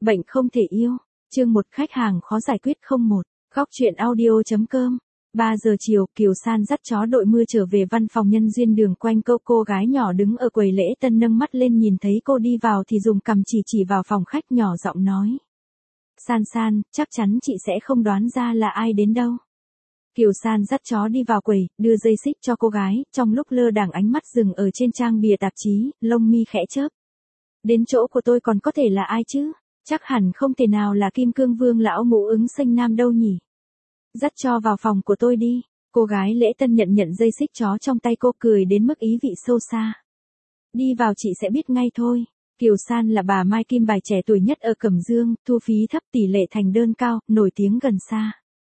Bệnh không thể yêu. Chương 1 khách hàng khó giải quyết 01. Góc chuyện audio.com 3 giờ chiều, Kiều San dắt chó đội mưa trở về văn phòng nhân duyên đường quanh cô gái nhỏ đứng ở quầy lễ tân nâng mắt lên nhìn thấy cô đi vào thì dùng cằm chỉ vào phòng khách nhỏ giọng nói. San, chắc chắn chị sẽ không đoán ra là ai đến đâu. Kiều San dắt chó đi vào quầy, đưa dây xích cho cô gái, trong lúc lơ đãng ánh mắt dừng ở trên trang bìa tạp chí, lông mi khẽ chớp. Đến chỗ của tôi còn có thể là ai chứ? Chắc hẳn không thể nào là Kim Cương Vương lão ngũ Ứng Xanh Nam đâu nhỉ. Dắt cho vào phòng của tôi đi. Cô gái lễ tân nhận dây xích chó trong tay cô cười đến mức ý vị sâu xa. Đi vào chị sẽ biết ngay thôi. Kiều San là bà Mai Kim Bài trẻ tuổi nhất ở Cẩm Dương, thu phí thấp tỷ lệ thành đơn cao, nổi tiếng gần xa.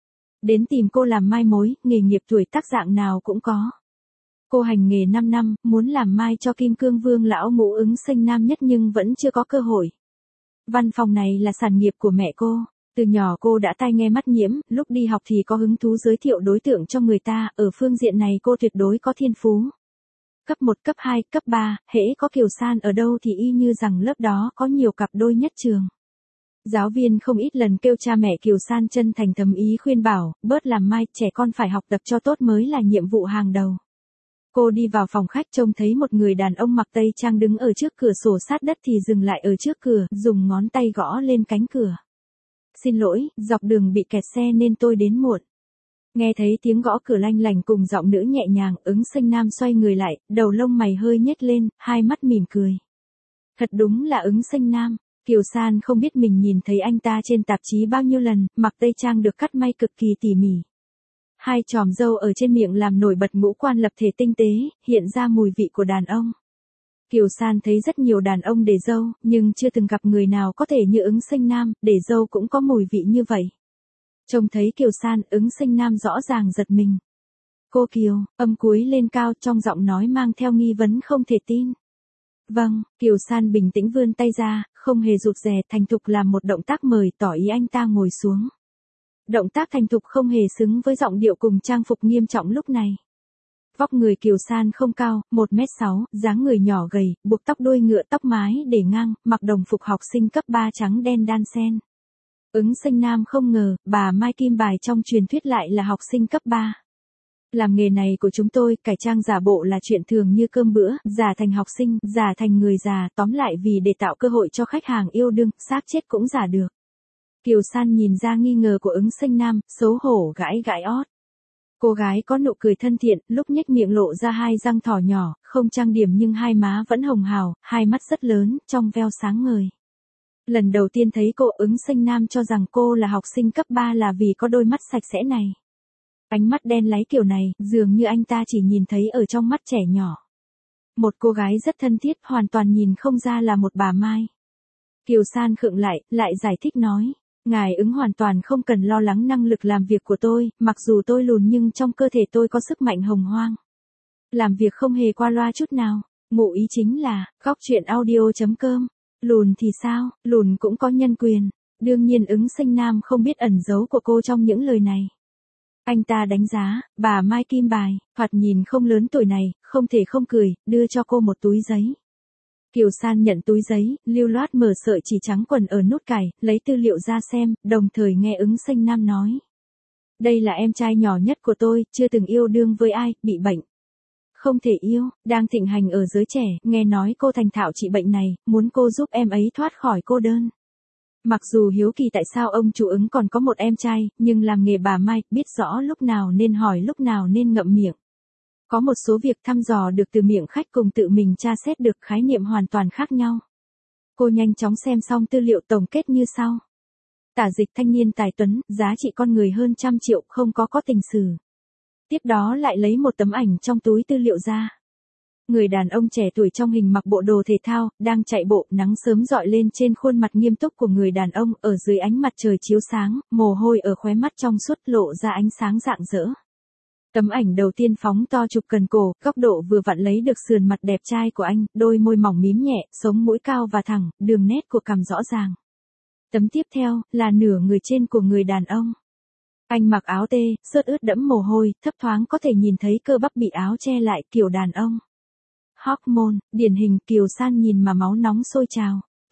Đến tìm cô làm mai mối, nghề nghiệp tuổi tác dạng nào cũng có. Cô hành nghề 5 năm, muốn làm mai cho Kim Cương Vương lão ngũ Ứng Xanh Nam nhất nhưng vẫn chưa có cơ hội. Văn phòng này là sản nghiệp của mẹ cô. Từ nhỏ cô đã tai nghe mắt nhiễm, lúc đi học thì có hứng thú giới thiệu đối tượng cho người ta, ở phương diện này cô tuyệt đối có thiên phú. Cấp 1, cấp 2, cấp 3, hễ có Kiều San ở đâu thì y như rằng lớp đó có nhiều cặp đôi nhất trường. Giáo viên không ít lần kêu cha mẹ Kiều San chân thành thầm ý khuyên bảo, bớt làm mai, trẻ con phải học tập cho tốt mới là nhiệm vụ hàng đầu. Cô đi vào phòng khách trông thấy một người đàn ông mặc tây trang đứng ở trước cửa sổ sát đất thì dừng lại ở trước cửa, dùng ngón tay gõ lên cánh cửa. Xin lỗi, dọc đường bị kẹt xe nên tôi đến muộn. Nghe thấy tiếng gõ cửa lanh lành cùng giọng nữ nhẹ nhàng, Ứng Xanh Nam xoay người lại, đầu lông mày hơi nhếch lên, hai mắt mỉm cười. Thật đúng là Ứng Xanh Nam. Kiều San không biết mình nhìn thấy anh ta trên tạp chí bao nhiêu lần, mặc tây trang được cắt may cực kỳ tỉ mỉ. Hai chòm râu ở trên miệng làm nổi bật ngũ quan lập thể tinh tế, hiện ra mùi vị của đàn ông. Kiều San thấy rất nhiều đàn ông để râu, nhưng chưa từng gặp người nào có thể như Ứng Xanh Nam, để râu cũng có mùi vị như vậy. Trông thấy Kiều San, Ứng Xanh Nam rõ ràng giật mình. Cô Kiều, âm cuối lên cao trong giọng nói mang theo nghi vấn không thể tin. Vâng, Kiều San bình tĩnh vươn tay ra, không hề rụt rè, thành thục làm một động tác mời tỏ ý anh ta ngồi xuống. Động tác thành thục không hề xứng với giọng điệu cùng trang phục nghiêm trọng lúc này. Vóc người Kiều San không cao, 1m6, dáng người nhỏ gầy, buộc tóc đuôi ngựa tóc mái để ngang, mặc đồng phục học sinh cấp 3 trắng đen đan xen. Ứng Xanh Nam không ngờ, bà Mai Kim Bài trong truyền thuyết lại là học sinh cấp 3. Làm nghề này của chúng tôi, cải trang giả bộ là chuyện thường như cơm bữa, giả thành học sinh, giả thành người già, tóm lại vì để tạo cơ hội cho khách hàng yêu đương, xác chết cũng giả được. Kiều San nhìn ra nghi ngờ của Ứng Xanh Nam, xấu hổ gãi ót. Cô gái có nụ cười thân thiện, lúc nhếch miệng lộ ra hai răng thỏ nhỏ, không trang điểm nhưng hai má vẫn hồng hào, hai mắt rất lớn, trong veo sáng ngời. Lần đầu tiên thấy cô, Ứng Xanh Nam cho rằng cô là học sinh cấp 3 là vì có đôi mắt sạch sẽ này. Ánh mắt đen láy kiểu này, dường như anh ta chỉ nhìn thấy ở trong mắt trẻ nhỏ. Một cô gái rất thân thiết, hoàn toàn nhìn không ra là một bà Mai. Kiều San khựng lại giải thích nói. Ngài Ứng hoàn toàn không cần lo lắng năng lực làm việc của tôi, mặc dù tôi lùn nhưng trong cơ thể tôi có sức mạnh hồng hoang. Làm việc không hề qua loa chút nào, ngụ ý chính là, góc chuyện audio.com. Lùn thì sao, lùn cũng có nhân quyền. Đương nhiên Ứng Xanh Nam không biết ẩn giấu của cô trong những lời này. Anh ta đánh giá, bà Mai Kim Bài, thoạt nhìn không lớn tuổi này, không thể không cười, đưa cho cô một túi giấy. Kiều San nhận túi giấy, lưu loát mở sợi chỉ trắng quần ở nút cài, lấy tư liệu ra xem, đồng thời nghe Ứng Xanh Nam nói. Đây là em trai nhỏ nhất của tôi, chưa từng yêu đương với ai, bị bệnh. Không thể yêu, đang thịnh hành ở giới trẻ, nghe nói cô thành thạo trị bệnh này, muốn cô giúp em ấy thoát khỏi cô đơn. Mặc dù hiếu kỳ tại sao ông chủ Ứng còn có một em trai, nhưng làm nghề bà Mai, biết rõ lúc nào nên hỏi lúc nào nên ngậm miệng. Có một số việc thăm dò được từ miệng khách cùng tự mình tra xét được khái niệm hoàn toàn khác nhau. Cô nhanh chóng xem xong tư liệu tổng kết như sau. Tả dịch thanh niên tài tuấn, giá trị con người hơn 100 triệu, không có tình sử. Tiếp đó lại lấy một tấm ảnh trong túi tư liệu ra. Người đàn ông trẻ tuổi trong hình mặc bộ đồ thể thao, đang chạy bộ, nắng sớm rọi lên trên khuôn mặt nghiêm túc của người đàn ông, ở dưới ánh mặt trời chiếu sáng, mồ hôi ở khóe mắt trong suốt lộ ra ánh sáng rạng rỡ. Tấm ảnh đầu tiên phóng to chụp cần cổ, góc độ vừa vặn lấy được sườn mặt đẹp trai của anh, đôi môi mỏng mím nhẹ, sống mũi cao và thẳng, đường nét của cằm rõ ràng. Tấm tiếp theo, là nửa người trên của người đàn ông. Anh mặc áo tê, sớt ướt đẫm mồ hôi, thấp thoáng có thể nhìn thấy cơ bắp bị áo che lại, kiểu đàn ông. Hormone, điển hình. Kiều San nhìn mà máu nóng sôi trào.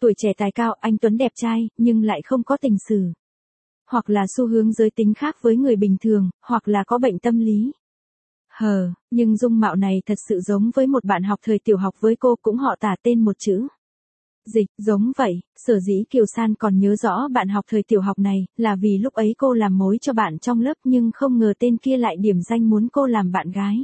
tuổi trẻ tài cao, anh tuấn đẹp trai, nhưng lại không có tình sử. Hoặc là xu hướng giới tính khác với người bình thường, hoặc là có bệnh tâm lý. Nhưng dung mạo này thật sự giống với một bạn học thời tiểu học với cô cũng họ Tả tên một chữ. Dịch, giống vậy, sở dĩ Kiều San còn nhớ rõ bạn học thời tiểu học này, là vì lúc ấy cô làm mối cho bạn trong lớp nhưng không ngờ tên kia lại điểm danh muốn cô làm bạn gái.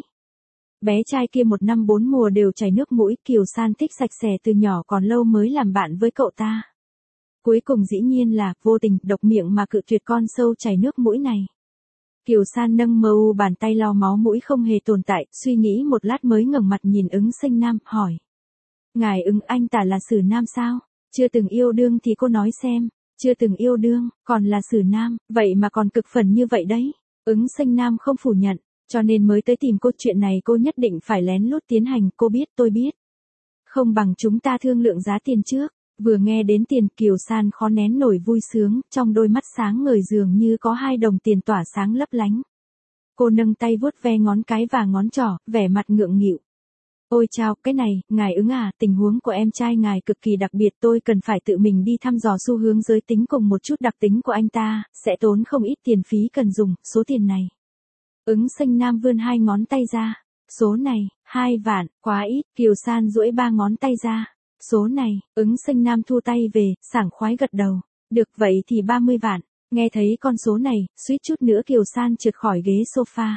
Bé trai kia 1 năm 4 mùa đều chảy nước mũi, Kiều San thích sạch sẽ từ nhỏ còn lâu mới làm bạn với cậu ta. Cuối cùng dĩ nhiên là, vô tình, độc miệng mà cự tuyệt con sâu chảy nước mũi này. Kiều San nâng mờ u bàn tay lau máu mũi không hề tồn tại, suy nghĩ một lát mới ngẩng mặt nhìn Ứng Sinh Nam, hỏi. Ngài Ứng, anh ta là xử nam sao? Chưa từng yêu đương thì cô nói xem. Chưa từng yêu đương, còn là xử nam, vậy mà còn cực phần như vậy đấy. Ứng Sinh Nam không phủ nhận, cho nên mới tới tìm cô, chuyện này cô nhất định phải lén lút tiến hành, cô biết, tôi biết. Không bằng chúng ta thương lượng giá tiền trước. Vừa nghe đến tiền, Kiều San khó nén nổi vui sướng, trong đôi mắt sáng ngời dường như có 2 đồng tiền tỏa sáng lấp lánh. Cô nâng tay vuốt ve ngón cái và ngón trỏ, vẻ mặt ngượng nghịu. Ôi chao, cái này, ngài Ứng à, tình huống của em trai ngài cực kỳ đặc biệt, tôi cần phải tự mình đi thăm dò xu hướng giới tính cùng một chút đặc tính của anh ta, sẽ tốn không ít tiền phí cần dùng, số tiền này. Ứng Sinh Nam vươn 2 ngón tay ra. Số này, 2 vạn, quá ít, Kiều San duỗi 3 ngón tay ra. Số này, Ứng Sinh Nam thu tay về, sảng khoái gật đầu. Được vậy thì 30 vạn. Nghe thấy con số này, suýt chút nữa Kiều San trượt khỏi ghế sofa.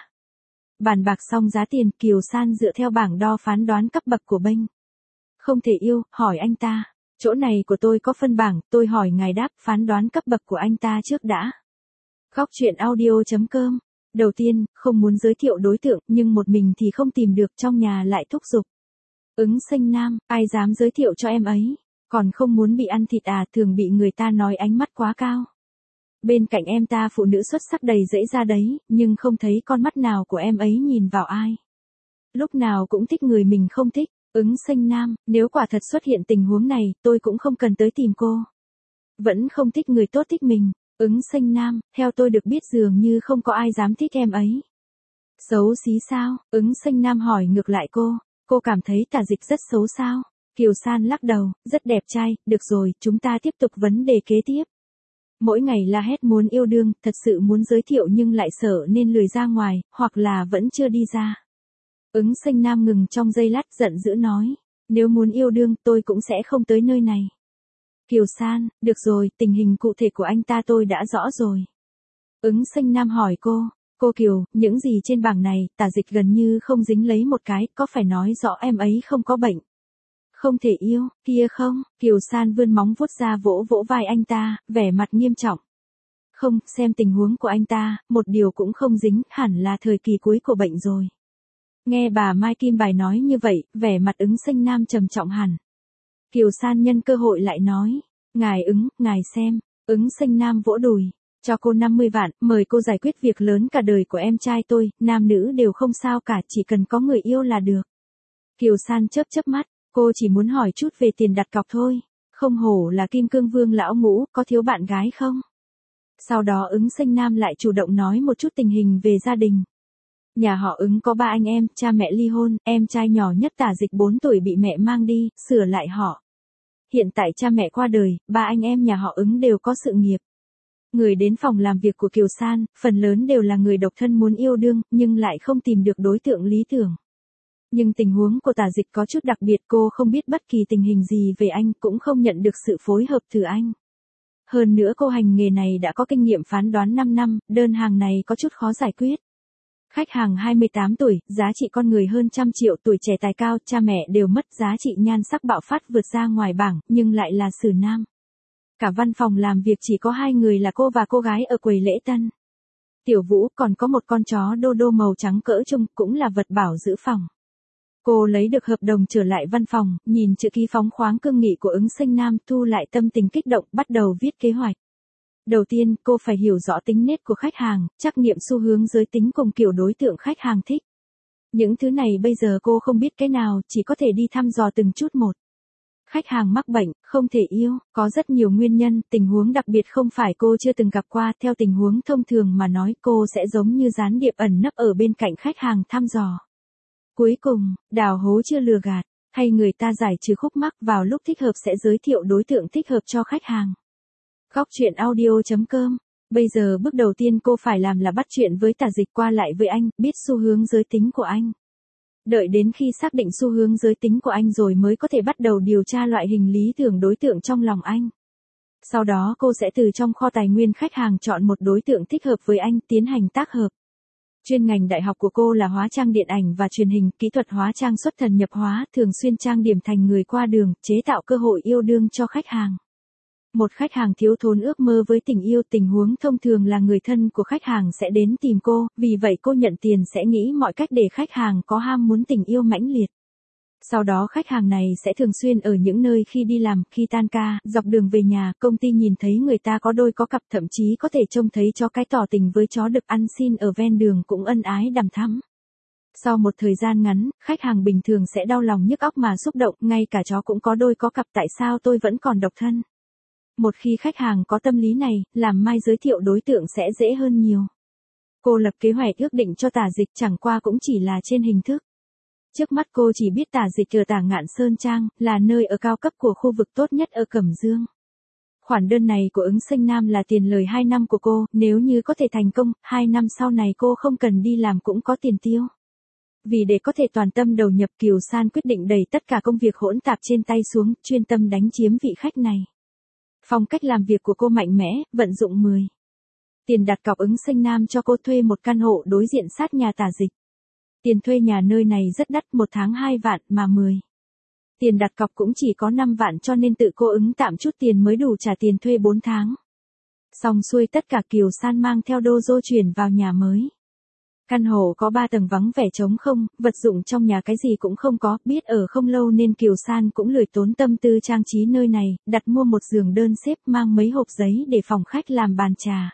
Bàn bạc xong giá tiền, Kiều San dựa theo bảng đo phán đoán cấp bậc của bênh. Không thể yêu, hỏi anh ta. Chỗ này của tôi có phân bảng, tôi hỏi ngài đáp phán đoán cấp bậc của anh ta trước đã. Góc truyện audio.com. Đầu tiên, không muốn giới thiệu đối tượng, nhưng một mình thì không tìm được, trong nhà lại thúc giục. Ứng Sinh Nam, ai dám giới thiệu cho em ấy, còn không muốn bị ăn thịt à, thường bị người ta nói ánh mắt quá cao. Bên cạnh em ta phụ nữ xuất sắc đầy rẫy ra đấy, nhưng không thấy con mắt nào của em ấy nhìn vào ai. Lúc nào cũng thích người mình không thích. Ứng Sinh Nam, nếu quả thật xuất hiện tình huống này, tôi cũng không cần tới tìm cô. Vẫn không thích người tốt thích mình. Ứng Sinh Nam, theo tôi được biết dường như không có ai dám thích em ấy. Xấu xí sao? Ứng Sinh Nam hỏi ngược lại cô. Cô cảm thấy Tả Dịch rất xấu sao? Kiều San lắc đầu, rất đẹp trai, được rồi, chúng ta tiếp tục vấn đề kế tiếp. Mỗi ngày la hét muốn yêu đương, thật sự muốn giới thiệu nhưng lại sợ nên lười ra ngoài, hoặc là vẫn chưa đi ra. Ứng Sinh Nam ngừng trong giây lát, giận dữ nói. Nếu muốn yêu đương, tôi cũng sẽ không tới nơi này. Kiều San, được rồi, tình hình cụ thể của anh ta tôi đã rõ rồi. Ứng Sinh Nam hỏi cô Kiều, những gì trên bảng này, Tả Dịch gần như không dính lấy một cái, có phải nói rõ em ấy không có bệnh? Không thể yêu, kia không, Kiều San vươn móng vuốt ra vỗ vỗ vai anh ta, vẻ mặt nghiêm trọng. Không, xem tình huống của anh ta, một điều cũng không dính, hẳn là thời kỳ cuối của bệnh rồi. Nghe bà Mai Kim Bài nói như vậy, vẻ mặt Ứng Sinh Nam trầm trọng hẳn. Kiều San nhân cơ hội lại nói, ngài Ứng, ngài xem. Ứng Sinh Nam vỗ đùi, cho cô 50 vạn, mời cô giải quyết việc lớn cả đời của em trai tôi, nam nữ đều không sao cả, chỉ cần có người yêu là được. Kiều San chớp chớp mắt, cô chỉ muốn hỏi chút về tiền đặt cọc thôi, không hổ là Kim Cương Vương lão ngũ, có thiếu bạn gái không? Sau đó Ứng Sinh Nam lại chủ động nói một chút tình hình về gia đình. Nhà họ Ứng có 3 anh em, cha mẹ ly hôn, em trai nhỏ nhất Tả Dịch 4 tuổi bị mẹ mang đi, sửa lại họ. Hiện tại cha mẹ qua đời, 3 anh em nhà họ Ứng đều có sự nghiệp. Người đến phòng làm việc của Kiều San, phần lớn đều là người độc thân muốn yêu đương, nhưng lại không tìm được đối tượng lý tưởng. Nhưng tình huống của Tả Dịch có chút đặc biệt, cô không biết bất kỳ tình hình gì về anh, cũng không nhận được sự phối hợp từ anh. Hơn nữa cô hành nghề này đã có kinh nghiệm phán đoán 5 năm, đơn hàng này có chút khó giải quyết. Khách hàng 28 tuổi, giá trị con người hơn 100 triệu, tuổi trẻ tài cao, cha mẹ đều mất, giá trị nhan sắc bạo phát vượt ra ngoài bảng, nhưng lại là xử nam. Cả văn phòng làm việc chỉ có 2 người là cô và cô gái ở quầy lễ tân. Tiểu Vũ, còn có một con chó đô đô màu trắng cỡ trung, cũng là vật bảo giữ phòng. Cô lấy được hợp đồng trở lại văn phòng, nhìn chữ ký phóng khoáng cương nghị của Ứng Sinh Nam, thu lại tâm tình kích động, bắt đầu viết kế hoạch. Đầu tiên, cô phải hiểu rõ tính nết của khách hàng, trắc nghiệm xu hướng giới tính cùng kiểu đối tượng khách hàng thích. Những thứ này bây giờ cô không biết cái nào, chỉ có thể đi thăm dò từng chút một. Khách hàng mắc bệnh, không thể yêu, có rất nhiều nguyên nhân, tình huống đặc biệt không phải cô chưa từng gặp qua, theo tình huống thông thường mà nói cô sẽ giống như gián điệp ẩn nấp ở bên cạnh khách hàng thăm dò. Cuối cùng, đào hố chưa lừa gạt, Hay người ta giải trừ khúc mắc vào lúc thích hợp sẽ giới thiệu đối tượng thích hợp cho khách hàng. Góc truyện audio.com. Bây giờ bước đầu tiên cô phải làm là bắt chuyện với Tả Dịch qua lại với anh, biết xu hướng giới tính của anh. Đợi đến khi xác định xu hướng giới tính của anh rồi mới có thể bắt đầu điều tra loại hình lý tưởng đối tượng trong lòng anh. Sau đó cô sẽ từ trong kho tài nguyên khách hàng chọn một đối tượng thích hợp với anh tiến hành tác hợp. Chuyên ngành đại học của cô là hóa trang điện ảnh và truyền hình, kỹ thuật hóa trang xuất thần nhập hóa, thường xuyên trang điểm thành người qua đường, chế tạo cơ hội yêu đương cho khách hàng. Một khách hàng thiếu thốn ước mơ với tình yêu, tình huống thông thường là người thân của khách hàng sẽ đến tìm cô, vì vậy cô nhận tiền sẽ nghĩ mọi cách để khách hàng có ham muốn tình yêu mãnh liệt. Sau đó khách hàng này sẽ thường xuyên ở những nơi khi đi làm, khi tan ca, dọc đường về nhà, công ty nhìn thấy người ta có đôi có cặp, thậm chí có thể trông thấy chó cái tỏ tình với chó được ăn xin ở ven đường cũng ân ái đằm thắm. Sau một thời gian ngắn, khách hàng bình thường sẽ đau lòng nhức óc mà xúc động, ngay cả chó cũng có đôi có cặp, tại sao tôi vẫn còn độc thân. Một khi khách hàng có tâm lý này, làm mai giới thiệu đối tượng sẽ dễ hơn nhiều. Cô lập kế hoạch ước định cho Tả Dịch, chẳng qua cũng chỉ là trên hình thức. Trước mắt cô chỉ biết Tả Dịch ở Tả Ngạn Sơn Trang, là nơi ở cao cấp của khu vực tốt nhất ở Cẩm Dương. Khoản đơn này của Ứng Sinh Nam là tiền lời 2 năm của cô, nếu như có thể thành công, 2 năm sau này cô không cần đi làm cũng có tiền tiêu. Vì để có thể toàn tâm đầu nhập, Kiều San quyết định đẩy tất cả công việc hỗn tạp trên tay xuống, chuyên tâm đánh chiếm vị khách này. Phong cách làm việc của cô mạnh mẽ, vận dụng 10. Tiền đặt cọc Ứng Sinh Nam cho cô thuê một căn hộ đối diện sát nhà Tả Dịch. Tiền thuê nhà nơi này rất đắt, 1 tháng 2 vạn mà 10. Tiền đặt cọc cũng chỉ có 5 vạn cho nên tự cô ứng tạm chút tiền mới đủ trả tiền thuê 4 tháng. Xong xuôi tất cả, Kiều San mang theo Đô Dô chuyển vào nhà mới. Căn hộ có 3 tầng vắng vẻ trống không, vật dụng trong nhà cái gì cũng không có, biết ở không lâu nên Kiều San cũng lười tốn tâm tư trang trí nơi này, đặt mua một giường đơn xếp, mang mấy hộp giấy để phòng khách làm bàn trà.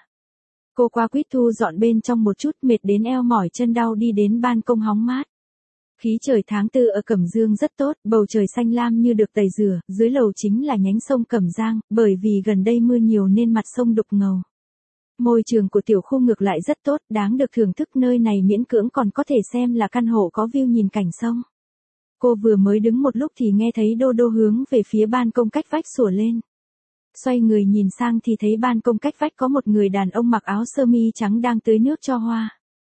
Cô qua quýt thu dọn bên trong một chút, mệt đến eo mỏi chân đau đi đến ban công hóng mát. Khí trời tháng 4 ở Cẩm Dương rất tốt, bầu trời xanh lam như được tẩy rửa, dưới lầu chính là nhánh sông Cẩm Giang, bởi vì gần đây mưa nhiều nên mặt sông đục ngầu. Môi trường của tiểu khu ngược lại rất tốt, đáng được thưởng thức, nơi này miễn cưỡng còn có thể xem là căn hộ có view nhìn cảnh sông. Cô vừa mới đứng một lúc thì nghe thấy Đô Đô hướng về phía ban công cách vách sủa lên. Xoay người nhìn sang thì thấy ban công cách vách có một người đàn ông mặc áo sơ mi trắng đang tưới nước cho hoa.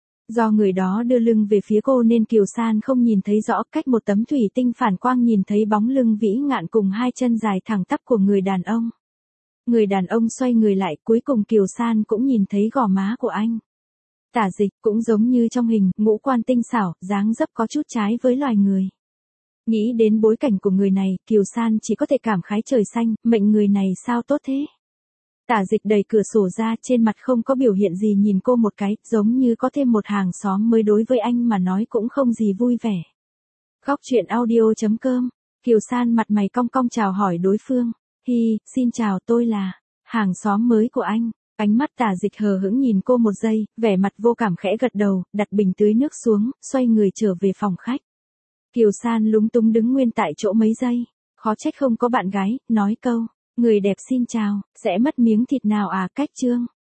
Do người đó đưa lưng về phía cô nên Kiều San không nhìn thấy rõ, cách một tấm thủy tinh phản quang nhìn thấy bóng lưng vĩ ngạn cùng 2 chân dài thẳng tắp của người đàn ông. Người đàn ông xoay người lại, cuối cùng Kiều San cũng nhìn thấy gò má của anh. Tả Dịch cũng giống như trong hình, ngũ quan tinh xảo, dáng dấp có chút trái với loài người. Nghĩ đến bối cảnh của người này, Kiều San chỉ có thể cảm khái trời xanh, mệnh người này sao tốt thế. Tả Dịch đẩy cửa sổ ra, trên mặt không có biểu hiện gì, nhìn cô một cái, giống như có thêm một hàng xóm mới, đối với anh mà nói cũng không gì vui vẻ. Góc truyện audio.com. Kiều San mặt mày cong cong chào hỏi đối phương. Hi, xin chào, tôi là hàng xóm mới của anh. Ánh mắt Tả Dịch hờ hững nhìn cô một giây, vẻ mặt vô cảm khẽ gật đầu, đặt bình tưới nước xuống, xoay người trở về phòng khách. Kiều San lúng túng đứng nguyên tại chỗ mấy giây, khó trách không có bạn gái, nói câu, người đẹp xin chào, sẽ mất miếng thịt nào à, cách chương.